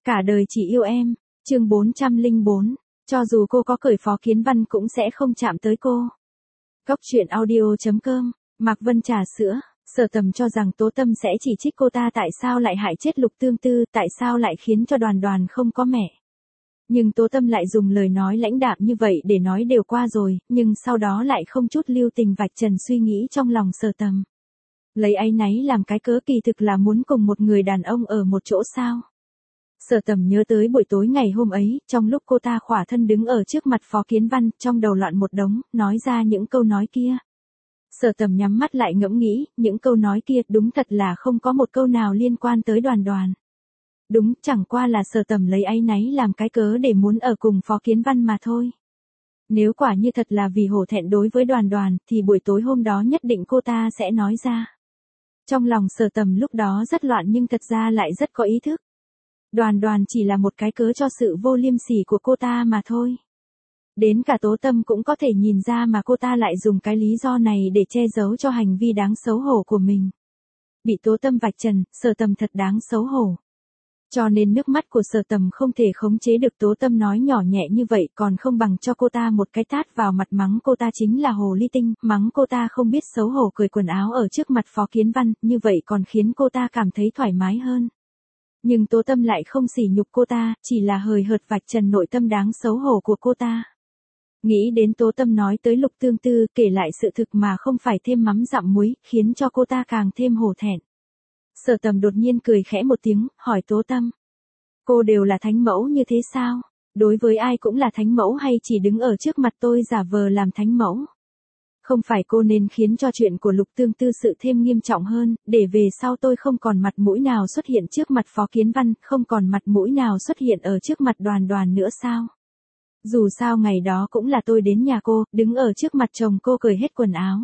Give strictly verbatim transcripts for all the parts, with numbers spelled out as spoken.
Cả đời chỉ yêu em, chương bốn trăm lẻ bốn, cho dù cô có cởi Phó Kiến Văn cũng sẽ không chạm tới cô. Góc truyện audio chấm com, Mạc Vân trà sữa, Sở Tầm cho rằng Tố Tâm sẽ chỉ trích cô ta tại sao lại hại chết Lục Tương Tư, tại sao lại khiến cho Đoàn Đoàn không có mẹ. Nhưng Tố Tâm lại dùng lời nói lãnh đạm như vậy để nói đều qua rồi, nhưng sau đó lại không chút lưu tình vạch trần suy nghĩ trong lòng Sở Tầm. Lấy áy náy làm cái cớ kỳ thực là muốn cùng một người đàn ông ở một chỗ sao. Sở Tầm nhớ tới buổi tối ngày hôm ấy, trong lúc cô ta khỏa thân đứng ở trước mặt Phó Kiến Văn, trong đầu loạn một đống, nói ra những câu nói kia. Sở Tầm nhắm mắt lại ngẫm nghĩ, những câu nói kia đúng thật là không có một câu nào liên quan tới Đoàn Đoàn. Đúng, chẳng qua là Sở Tầm lấy áy náy làm cái cớ để muốn ở cùng Phó Kiến Văn mà thôi. Nếu quả như thật là vì hổ thẹn đối với Đoàn Đoàn, thì buổi tối hôm đó nhất định cô ta sẽ nói ra. Trong lòng Sở Tầm lúc đó rất loạn nhưng thật ra lại rất có ý thức. Đoàn Đoàn chỉ là một cái cớ cho sự vô liêm sỉ của cô ta mà thôi. Đến cả Tố Tâm cũng có thể nhìn ra mà cô ta lại dùng cái lý do này để che giấu cho hành vi đáng xấu hổ của mình. Bị Tố Tâm vạch trần, Sở Tầm thật đáng xấu hổ. Cho nên nước mắt của Sở Tầm không thể khống chế được Tố Tâm nói nhỏ nhẹ như vậy, còn không bằng cho cô ta một cái tát vào mặt, mắng cô ta chính là hồ ly tinh, mắng cô ta không biết xấu hổ cởi quần áo ở trước mặt Phó Kiến Văn, như vậy còn khiến cô ta cảm thấy thoải mái hơn. Nhưng Tố Tâm lại không sỉ nhục cô ta, chỉ là hời hợt vạch trần nội tâm đáng xấu hổ của cô ta. Nghĩ đến Tố Tâm nói tới Lục Tương Tư, kể lại sự thực mà không phải thêm mắm dặm muối, khiến cho cô ta càng thêm hổ thẹn. Sở Tầm đột nhiên cười khẽ một tiếng, hỏi Tố Tâm. Cô đều là thánh mẫu như thế sao? Đối với ai cũng là thánh mẫu hay chỉ đứng ở trước mặt tôi giả vờ làm thánh mẫu? Không phải cô nên khiến cho chuyện của Lục Tương Tư sự thêm nghiêm trọng hơn, để về sau tôi không còn mặt mũi nào xuất hiện trước mặt Phó Kiến Văn, không còn mặt mũi nào xuất hiện ở trước mặt Đoàn Đoàn nữa sao? Dù sao ngày đó cũng là tôi đến nhà cô, đứng ở trước mặt chồng cô cởi hết quần áo.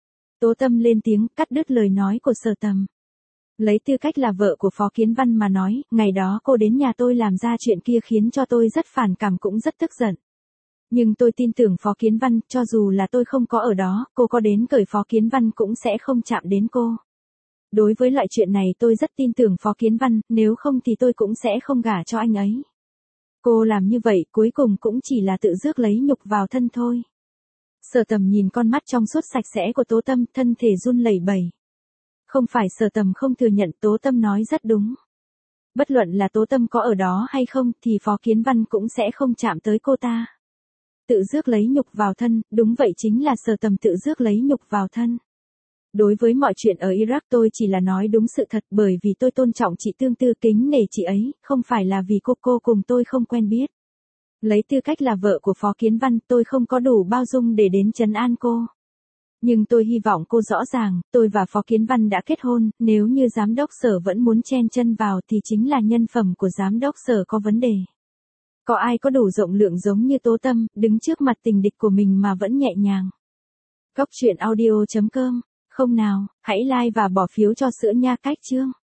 Tố Tâm lên tiếng cắt đứt lời nói của Sở Tầm. Lấy tư cách là vợ của Phó Kiến Văn mà nói, ngày đó cô đến nhà tôi làm ra chuyện kia khiến cho tôi rất phản cảm cũng rất tức giận. Nhưng tôi tin tưởng Phó Kiến Văn, cho dù là tôi không có ở đó, cô có đến cởi Phó Kiến Văn cũng sẽ không chạm đến cô. Đối với loại chuyện này tôi rất tin tưởng Phó Kiến Văn, nếu không thì tôi cũng sẽ không gả cho anh ấy. Cô làm như vậy cuối cùng cũng chỉ là tự rước lấy nhục vào thân thôi. Sở Tầm nhìn con mắt trong suốt sạch sẽ của Tố Tâm, thân thể run lẩy bẩy. Không phải Sở Tầm không thừa nhận, Tố Tâm nói rất đúng. Bất luận là Tố Tâm có ở đó hay không thì Phó Kiến Văn cũng sẽ không chạm tới cô ta. Tự rước lấy nhục vào thân, đúng vậy chính là Sở Tầm tự rước lấy nhục vào thân. Đối với mọi chuyện ở Iraq tôi chỉ là nói đúng sự thật, bởi vì tôi tôn trọng chị Tương Tư, kính nể chị ấy, không phải là vì cô cô cùng tôi không quen biết. Lấy tư cách là vợ của Phó Kiến Văn, tôi không có đủ bao dung để đến trấn an cô. Nhưng tôi hy vọng cô rõ ràng, tôi và Phó Kiến Văn đã kết hôn, nếu như giám đốc Sở vẫn muốn chen chân vào thì chính là nhân phẩm của giám đốc Sở có vấn đề. Có ai có đủ rộng lượng giống như Tố Tâm, đứng trước mặt tình địch của mình mà vẫn nhẹ nhàng. Góc truyện audio chấm com, không nào, hãy like và bỏ phiếu cho sữa nha cách chương.